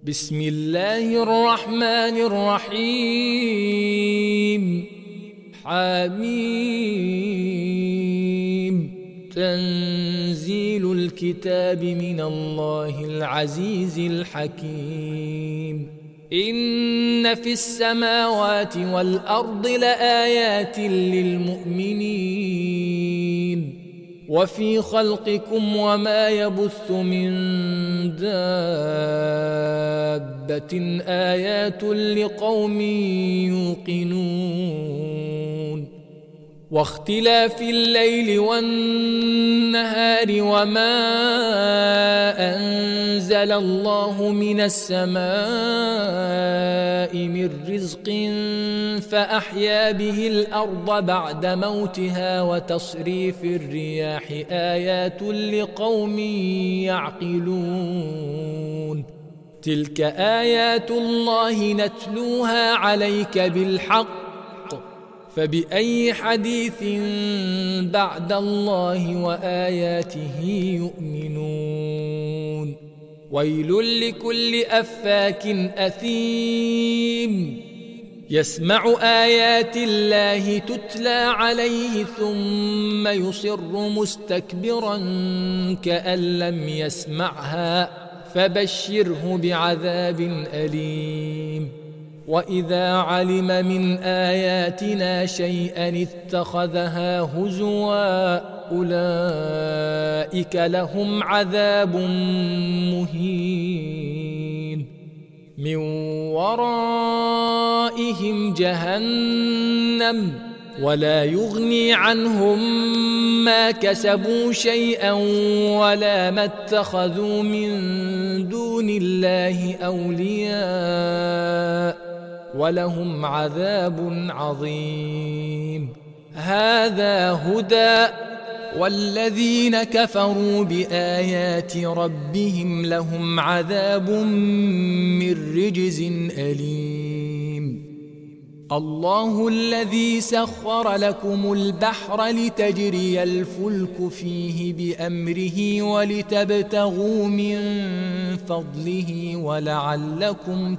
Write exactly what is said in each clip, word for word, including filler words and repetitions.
بسم الله الرحمن الرحيم. حميم. تنزيل الكتاب من الله العزيز الحكيم. إن في السماوات والأرض لآيات للمؤمنين وفي خلقكم وما يبث من دابة آيات لقوم يوقنون. واختلاف الليل والنهار وما أنزل الله من السماء من رزق فأحيا به الأرض بعد موتها وتصريف الرياح آيات لقوم يعقلون. تلك آيات الله نتلوها عليك بالحق فبأي حديث بعد الله وآياته يؤمنون. ويل لكل أفاك أثيم يسمع آيات الله تتلى عليه ثم يصر مستكبرا كأن لم يسمعها فبشره بعذاب أليم. وإذا علم من آياتنا شيئا اتخذها هزوا أولئك لهم عذاب مهين من ورائهم جهنم ولا يغني عنهم ما كسبوا شيئا ولا ما اتخذوا من دون الله أولياء ولهم عذاب عظيم. هذا هدى والذين كفروا بآيات ربهم لهم عذاب من رجز أليم. الله الذي سخر لكم البحر لتجري الفلك فيه بأمره ولتبتغوا من فضله ولعلكم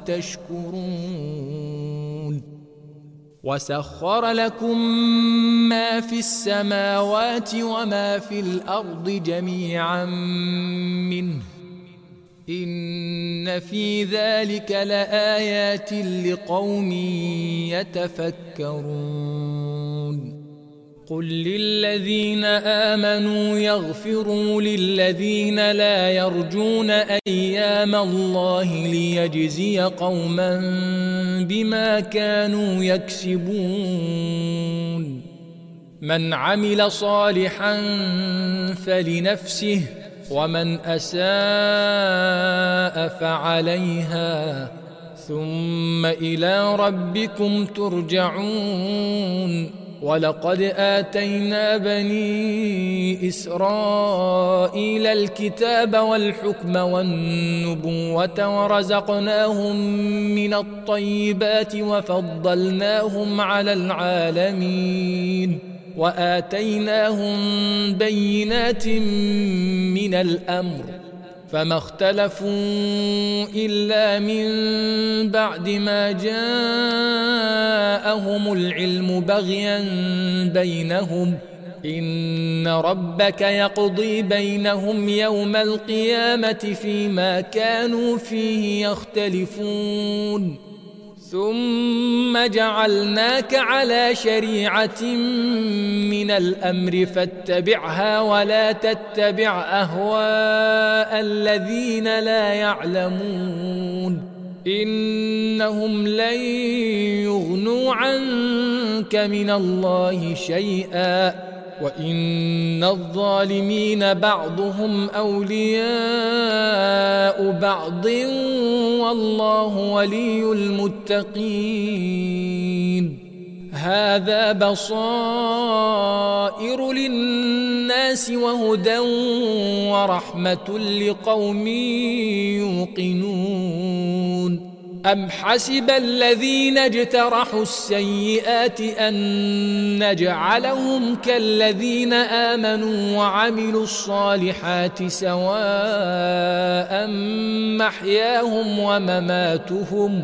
تشكرون. وسخر لكم ما في السماوات وما في الأرض جميعا منه إن في ذلك لآيات لقوم يتفكرون. قل للذين آمنوا يغفروا للذين لا يرجون أيام الله ليجزي قوما بما كانوا يكسبون. من عمل صالحا فلنفسه ومن أساء فعليها ثم إلى ربكم ترجعون. ولقد آتينا بني إسرائيل الكتاب والحكم والنبوة ورزقناهم من الطيبات وفضلناهم على العالمين وآتيناهم بينات من الأمر فما اختلفوا إلا من بعد ما جاءهم العلم بغيا بينهم إن ربك يقضي بينهم يوم القيامة فيما كانوا فيه يختلفون. ثم جعلناك على شريعة من الأمر فاتبعها ولا تتبع أهواء الذين لا يعلمون إنهم لن يغنوا عنك من الله شيئا وإن الظالمين بعضهم أولياء بعض والله ولي المتقين. هذا بصائر للناس وهدى ورحمة لقوم يوقنون. أم حسب الذين اجترحوا السيئات أن نجعلهم كالذين آمنوا وعملوا الصالحات سواء محياهم ومماتهم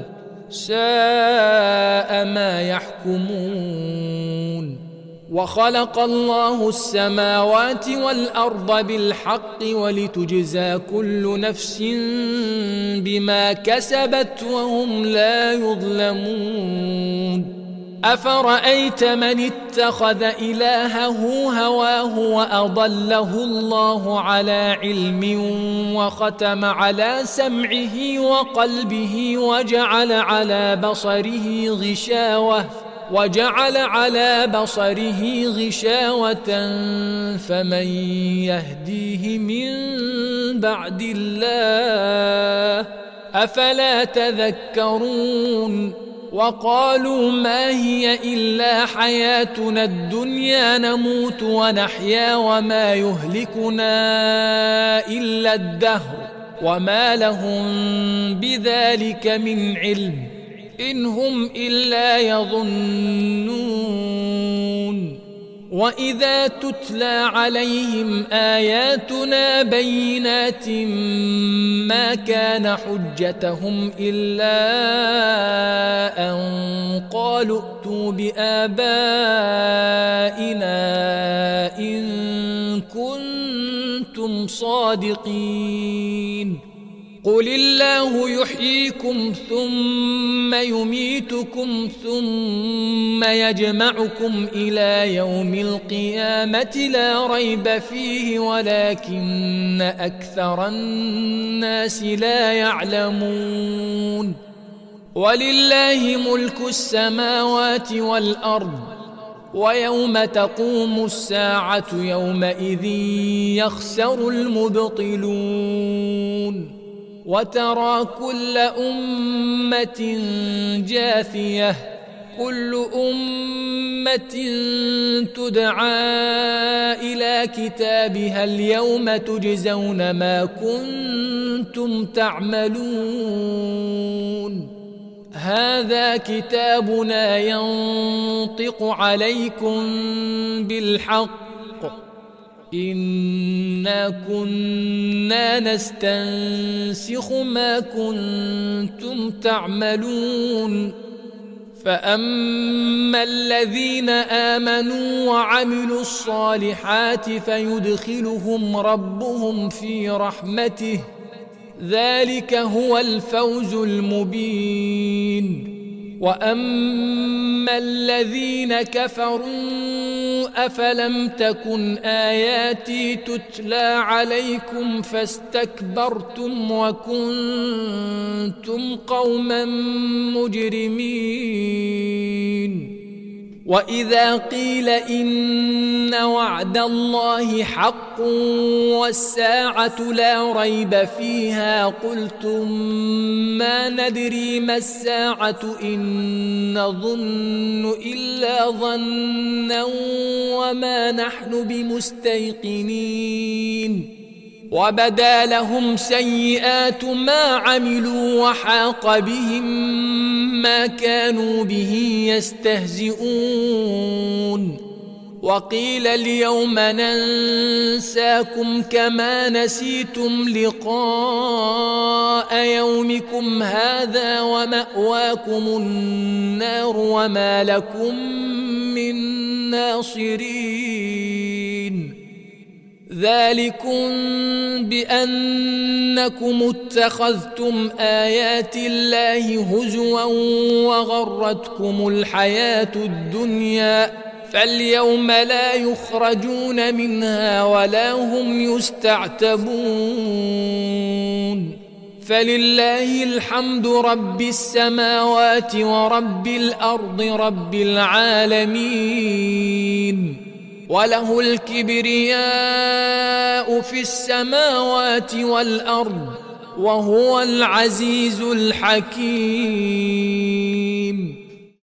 ساء ما يحكمون. وخلق الله السماوات والأرض بالحق ولتجزى كل نفس بما كسبت وهم لا يظلمون. أفرأيت من اتخذ إلهه هواه وأضله الله على علم وختم على سمعه وقلبه وجعل على بصره غشاوة وجعل على بصره غشاوة فمن يهديه من بعد الله أفلا تذكرون. وقالوا ما هي إلا حياتنا الدنيا نموت ونحيا وما يهلكنا إلا الدهر وما لهم بذلك من علم إن هم إلا يظنون. وإذا تتلى عليهم آياتنا بينات ما كان حجتهم إلا أن قالوا ائتوا بآبائنا إن كنتم صادقين. قل الله يحييكم ثم يميتكم ثم يجمعكم إلى يوم القيامة لا ريب فيه ولكن أكثر الناس لا يعلمون. ولله ملك السماوات والأرض ويوم تقوم الساعة يومئذ يخسر المبطلون. وترى كل أمة جاثية كل أمة تدعى إلى كتابها اليوم تجزون ما كنتم تعملون. هذا كتابنا ينطق عليكم بالحق إنا كنا نستنسخ ما كنتم تعملون. فأما الذين آمنوا وعملوا الصالحات فيدخلهم ربهم في رحمته ذلك هو الفوز المبين. وأما الذين كفروا أفلم تكن آياتي تتلى عليكم فاستكبرتم وكنتم قوما مجرمين. وإذا قيل إن وعد الله حق والساعة لا ريب فيها قلتم ما ندري ما الساعة إن نظن إلا ظنا وما نحن بمستيقنين. وبدا لهم سيئات ما عملوا وحاق بهم ما كانوا به يستهزئون. وقيل اليوم ننساكم كما نسيتم لقاء يومكم هذا ومأواكم النار وما لكم من ناصرين. ذلكم بأنكم اتخذتم آيات الله هزوا وغرتكم الحياة الدنيا فاليوم لا يخرجون منها ولا هم يستعتبون. فلله الحمد رب السماوات ورب الأرض رب العالمين. وله الكبرياء في السماوات والأرض وهو العزيز الحكيم.